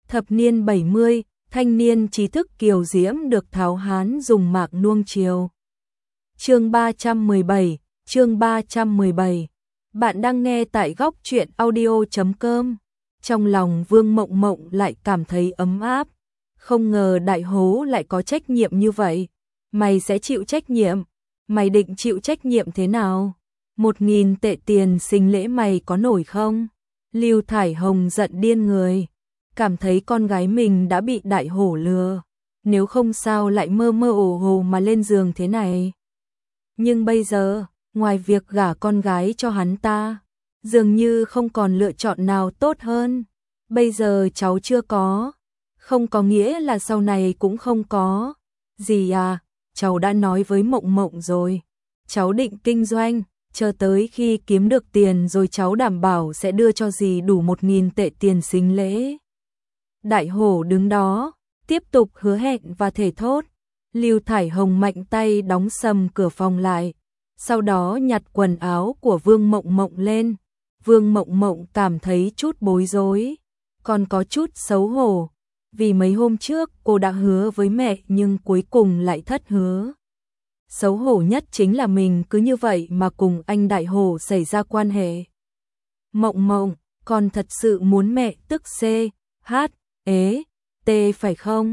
Thập niên 70, thanh niên trí thức kiều diễm được tháo hán dùng mạc nuông chiều. Chương 317, chương 317. Bạn đang nghe tại góc truyện audio.com. Trong lòng Vương Mộng Mộng lại cảm thấy ấm áp. Không ngờ Đại Hố lại có trách nhiệm như vậy. Mày sẽ chịu trách nhiệm. Mày định chịu trách nhiệm thế nào? 1.000 tệ tiền sinh lễ mày có nổi không? Lưu Thải Hồng giận điên người. Cảm thấy con gái mình đã bị Đại Hổ lừa. Nếu không sao lại mơ mơ ồ hồ mà lên giường thế này. Nhưng bây giờ, ngoài việc gả con gái cho hắn ta, dường như không còn lựa chọn nào tốt hơn. Bây giờ cháu chưa có, không có nghĩa là sau này cũng không có. Dì à, cháu đã nói với Mộng Mộng rồi. Cháu định kinh doanh, chờ tới khi kiếm được tiền rồi cháu đảm bảo sẽ đưa cho dì đủ 1.000 tệ tiền sinh lễ. Đại Hổ đứng đó, tiếp tục hứa hẹn và thề thốt. Lưu Thải Hồng mạnh tay đóng sầm cửa phòng lại, sau đó nhặt quần áo của Vương Mộng Mộng lên. Vương Mộng Mộng cảm thấy chút bối rối, còn có chút xấu hổ, vì mấy hôm trước cô đã hứa với mẹ nhưng cuối cùng lại thất hứa. Xấu hổ nhất chính là mình cứ như vậy mà cùng anh Đại Hổ xảy ra quan hệ. Mộng Mộng, con thật sự muốn mẹ tức C, H, ế, T phải không?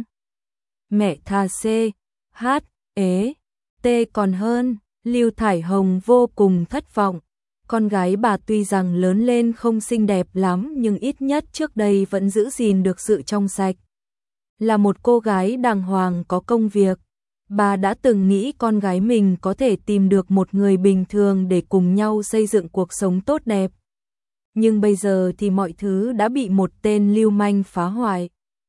Mẹ tha C, H, ế, T còn hơn. Lưu Thải Hồng vô cùng thất vọng. Con gái bà tuy rằng lớn lên không xinh đẹp lắm nhưng ít nhất trước đây vẫn giữ gìn được sự trong sạch. Là một cô gái đàng hoàng có công việc. Bà đã từng nghĩ con gái mình có thể tìm được một người bình thường để cùng nhau xây dựng cuộc sống tốt đẹp. Nhưng bây giờ thì mọi thứ đã bị một tên lưu manh phá hoại.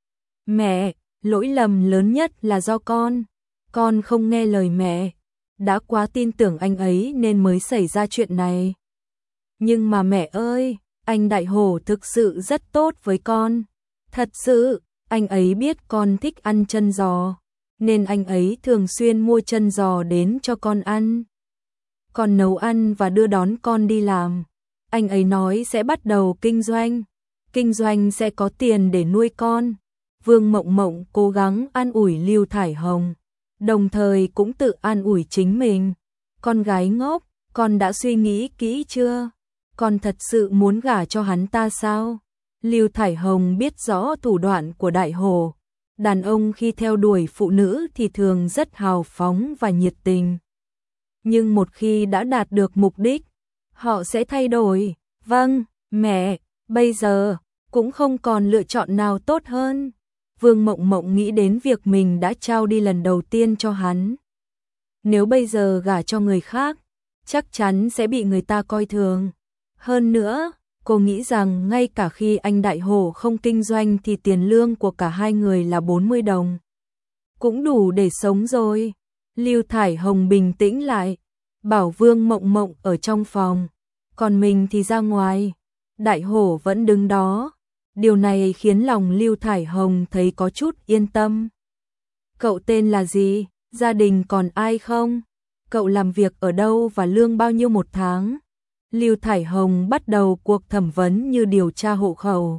Mẹ, lỗi lầm lớn nhất là do con không nghe lời mẹ, đã quá tin tưởng anh ấy nên mới xảy ra chuyện này. Nhưng mà mẹ ơi, anh Đại Hổ thực sự rất tốt với con. Thật sự, anh ấy biết con thích ăn chân giò, nên anh ấy thường xuyên mua chân giò đến cho con ăn. Con nấu ăn và đưa đón con đi làm. Anh ấy nói sẽ bắt đầu kinh doanh sẽ có tiền để nuôi con. Vương Mộng Mộng cố gắng an ủi Lưu Thải Hồng, đồng thời cũng tự an ủi chính mình. Con gái ngốc, con đã suy nghĩ kỹ chưa? Con thật sự muốn gả cho hắn ta sao? Lưu Thải Hồng biết rõ thủ đoạn của Đại Hổ. Đàn ông khi theo đuổi phụ nữ thì thường rất hào phóng và nhiệt tình. Nhưng một khi đã đạt được mục đích, họ sẽ thay đổi. Vâng, mẹ, bây giờ cũng không còn lựa chọn nào tốt hơn. Vương Mộng Mộng nghĩ đến việc mình đã trao đi lần đầu tiên cho hắn. Nếu bây giờ gả cho người khác, chắc chắn sẽ bị người ta coi thường. Hơn nữa, cô nghĩ rằng ngay cả khi anh Đại Hổ không kinh doanh thì tiền lương của cả hai người là 40 đồng. Cũng đủ để sống rồi. Lưu Thải Hồng bình tĩnh lại, bảo Vương Mộng Mộng ở trong phòng, còn mình thì ra ngoài. Đại Hổ vẫn đứng đó. Điều này khiến lòng Lưu Thải Hồng thấy có chút yên tâm. Cậu tên là gì? Gia đình còn ai không? Cậu làm việc ở đâu và lương bao nhiêu một tháng? Lưu Thải Hồng bắt đầu cuộc thẩm vấn như điều tra hộ khẩu.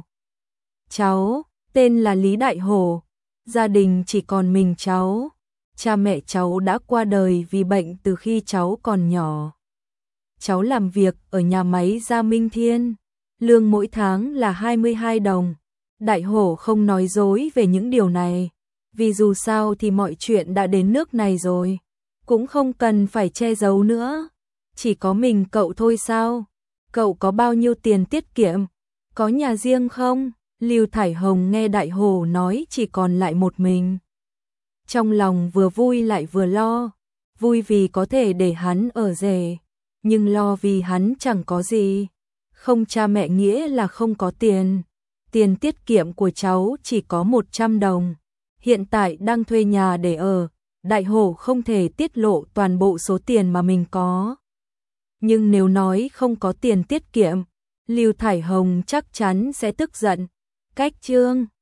Cháu, tên là Lý Đại Hổ. Gia đình chỉ còn mình cháu. Cha mẹ cháu đã qua đời vì bệnh từ khi cháu còn nhỏ. Cháu làm việc ở nhà máy Gia Minh Thiên. Lương mỗi tháng là 22 đồng. Đại Hổ không nói dối về những điều này, vì dù sao thì mọi chuyện đã đến nước này rồi, cũng không cần phải che giấu nữa. Chỉ có mình cậu thôi sao? Cậu có bao nhiêu tiền tiết kiệm? Có nhà riêng không? Lưu Thải Hồng nghe Đại Hổ nói chỉ còn lại một mình. Trong lòng vừa vui lại vừa lo. Vui vì có thể để hắn ở rể, nhưng lo vì hắn chẳng có gì. Không cha mẹ nghĩa là không có tiền. Tiền tiết kiệm của cháu chỉ có 100 đồng. Hiện tại đang thuê nhà để ở. Đại Hổ không thể tiết lộ toàn bộ số tiền mà mình có. Nhưng nếu nói không có tiền tiết kiệm, Lưu Thải Hồng chắc chắn sẽ tức giận. Cách chương